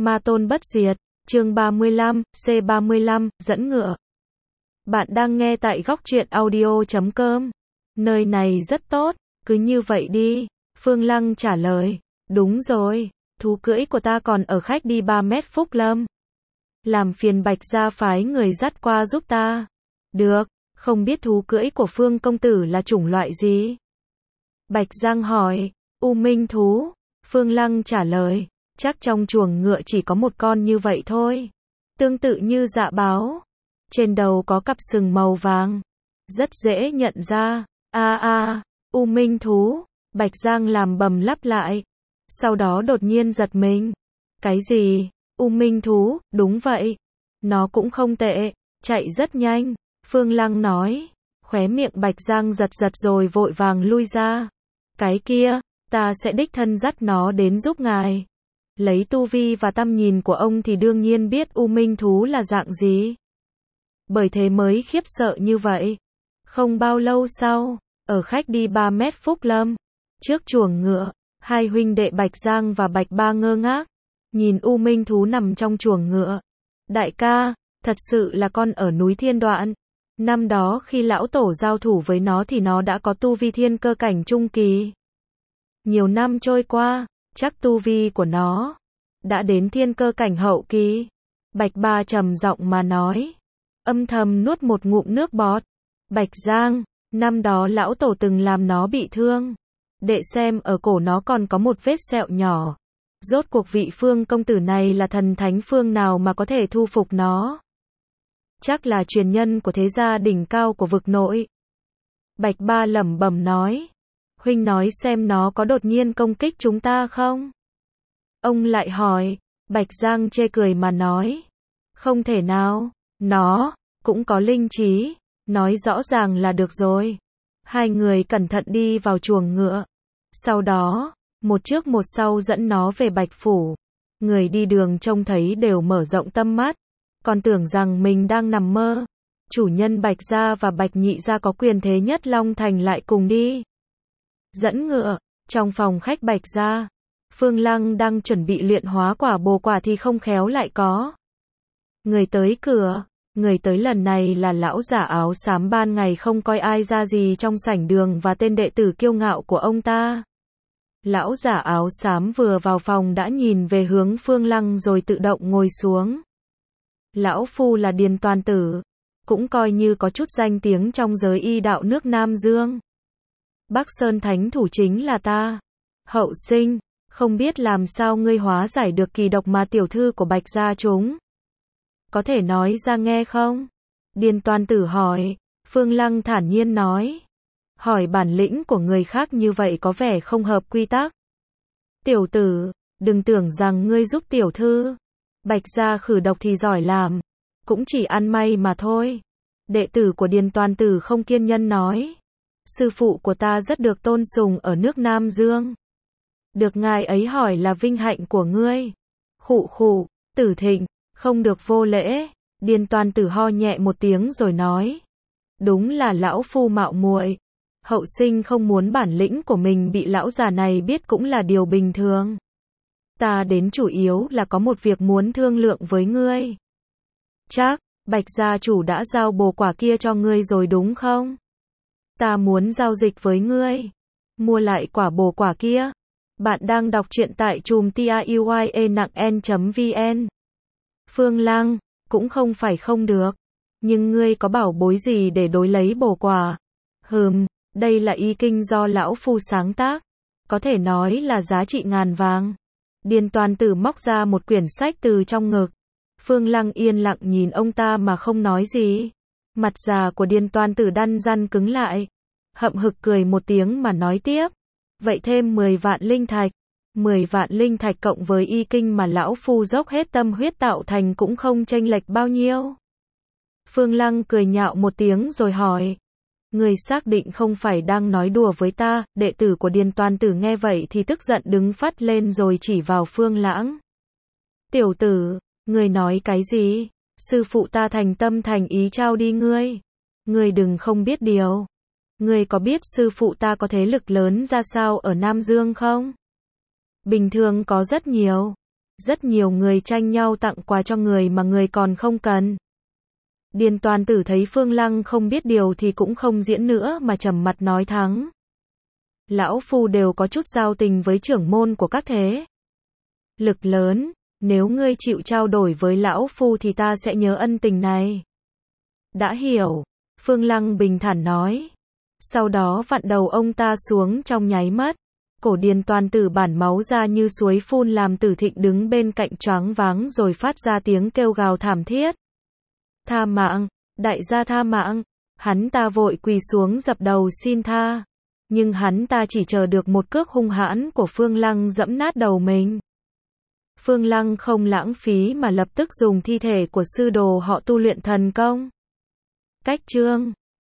Ma tôn bất diệt, chương 35, C35, dẫn ngựa. Bạn đang nghe tại góc truyện audio.com. Nơi này rất tốt, cứ như vậy đi. Phương Lăng trả lời. Đúng rồi, thú cưỡi của ta còn ở khách đi 3 mét Phúc Lâm. Làm phiền Bạch gia phái người dắt qua giúp ta. Được, không biết thú cưỡi của Phương công tử là chủng loại gì? Bạch Giang hỏi. U minh thú. Phương Lăng trả lời. Chắc trong chuồng ngựa chỉ có một con như vậy thôi. Tương tự như dạ báo. Trên đầu có cặp sừng màu vàng. Rất dễ nhận ra. U minh thú. Bạch Giang làm bầm lắp lại. Sau đó đột nhiên giật mình. Cái gì? U minh thú, đúng vậy. Nó cũng không tệ. Chạy rất nhanh. Phương Lăng nói. Khóe miệng Bạch Giang giật giật rồi vội vàng lui ra. Cái kia, ta sẽ đích thân dắt nó đến giúp ngài. Lấy tu vi và tầm nhìn của ông thì đương nhiên biết u minh thú là dạng gì. Bởi thế mới khiếp sợ như vậy. Không bao lâu sau, ở khách đi 3 mét Phúc Lâm, trước chuồng ngựa, hai huynh đệ Bạch Giang và Bạch Ba ngơ ngác, nhìn u minh thú nằm trong chuồng ngựa. Đại ca, thật sự là con ở núi Thiên Đoạn. Năm đó khi lão tổ giao thủ với nó thì nó đã có tu vi thiên cơ cảnh trung kỳ. Nhiều năm trôi qua, chắc tu vi của nó đã đến thiên cơ cảnh hậu kỳ. Bạch Ba trầm giọng mà nói, âm thầm nuốt một ngụm nước bọt. Bạch Giang, năm đó lão tổ từng làm nó bị thương. Đệ xem ở cổ nó còn có một vết sẹo nhỏ. Rốt cuộc vị Phương công tử này là thần thánh phương nào mà có thể thu phục nó? Chắc là truyền nhân của thế gia đỉnh cao của vực nội. Bạch Ba lẩm bẩm nói. Huynh nói xem nó có đột nhiên công kích chúng ta không? Ông lại hỏi. Bạch Giang chê cười mà nói. Không thể nào, nó cũng có linh trí, nói rõ ràng là được rồi. Hai người cẩn thận đi vào chuồng ngựa. Sau đó, một trước một sau dẫn nó về Bạch Phủ. Người đi đường trông thấy đều mở rộng tâm mắt, còn tưởng rằng mình đang nằm mơ. Chủ nhân Bạch gia và Bạch nhị gia có quyền thế nhất Long Thành lại cùng đi. Dẫn ngựa, trong phòng khách Bạch gia, Phương Lăng đang chuẩn bị luyện hóa quả bồ quả thì không khéo lại có người tới cửa. Người tới lần này là lão giả áo xám ban ngày không coi ai ra gì trong sảnh đường và tên đệ tử kiêu ngạo của ông ta. Lão giả áo xám vừa vào phòng đã nhìn về hướng Phương Lăng rồi tự động ngồi xuống. Lão phu là Điền Toàn Tử, cũng coi như có chút danh tiếng trong giới y đạo nước Nam Dương. Bắc Sơn Thánh thủ chính là ta. Hậu sinh, không biết làm sao ngươi hóa giải được kỳ độc mà tiểu thư của Bạch gia chúng. Có thể nói ra nghe không? Điền Toàn Tử hỏi. Phương Lăng thản nhiên nói. Hỏi bản lĩnh của người khác như vậy có vẻ không hợp quy tắc. Tiểu tử, đừng tưởng rằng ngươi giúp tiểu thư Bạch gia khử độc thì giỏi làm, cũng chỉ ăn may mà thôi. Đệ tử của Điền Toàn Tử không kiên nhẫn nói. Sư phụ của ta rất được tôn sùng ở nước Nam Dương. Được ngài ấy hỏi là vinh hạnh của ngươi. Khụ khụ, Tử Thịnh, không được vô lễ. Điền Toàn Tử ho nhẹ một tiếng rồi nói. Đúng là lão phu mạo muội. Hậu sinh không muốn bản lĩnh của mình bị lão già này biết cũng là điều bình thường. Ta đến chủ yếu là có một việc muốn thương lượng với ngươi. Chắc, Bạch gia chủ đã giao bồ quả kia cho ngươi rồi đúng không? Ta muốn giao dịch với ngươi. Mua lại quả bồ quả kia. Bạn đang đọc truyện tại chùm tiuyenặng.n.vn. Phương Lăng, cũng không phải không được. Nhưng ngươi có bảo bối gì để đối lấy bồ quả? Đây là y kinh do lão phu sáng tác. Có thể nói là giá trị ngàn vàng. Điền Toàn Tử móc ra một quyển sách từ trong ngực. Phương Lăng yên lặng nhìn ông ta mà không nói gì. Mặt già của Điền Toàn Tử đăn dăn cứng lại. Hậm hực cười một tiếng mà nói tiếp. Vậy thêm 10 vạn linh thạch. 10 vạn linh thạch cộng với y kinh mà lão phu dốc hết tâm huyết tạo thành cũng không chênh lệch bao nhiêu. Phương Lăng cười nhạo một tiếng rồi hỏi. Người xác định không phải đang nói đùa với ta? Đệ tử của Điền Toàn Tử nghe vậy thì tức giận đứng phắt lên rồi chỉ vào Phương Lãng. Tiểu tử, người nói cái gì? Sư phụ ta thành tâm thành ý trao đi ngươi. Ngươi đừng không biết điều. Ngươi có biết sư phụ ta có thế lực lớn ra sao ở Nam Dương không? Bình thường có rất nhiều. Rất nhiều người tranh nhau tặng quà cho người mà người còn không cần. Điền Toàn Tử thấy Phương Lăng không biết điều thì cũng không diễn nữa mà trầm mặt nói thắng. Lão phu đều có chút giao tình với trưởng môn của các thế lực lớn, nếu ngươi chịu trao đổi với lão phu thì ta sẽ nhớ ân tình này. Đã hiểu, Phương Lăng bình thản nói. Sau đó vặn đầu ông ta xuống trong nháy mắt. Cổ Điền Toàn Tử bản máu ra như suối phun làm Tử Thịnh đứng bên cạnh choáng váng rồi phát ra tiếng kêu gào thảm thiết. Tha mạng, đại gia tha mạng. Hắn ta vội quỳ xuống dập đầu xin tha. Nhưng hắn ta chỉ chờ được một cước hung hãn của Phương Lăng giẫm nát đầu mình. Phương Lăng không lãng phí mà lập tức dùng thi thể của sư đồ họ tu luyện thần công. Cách chương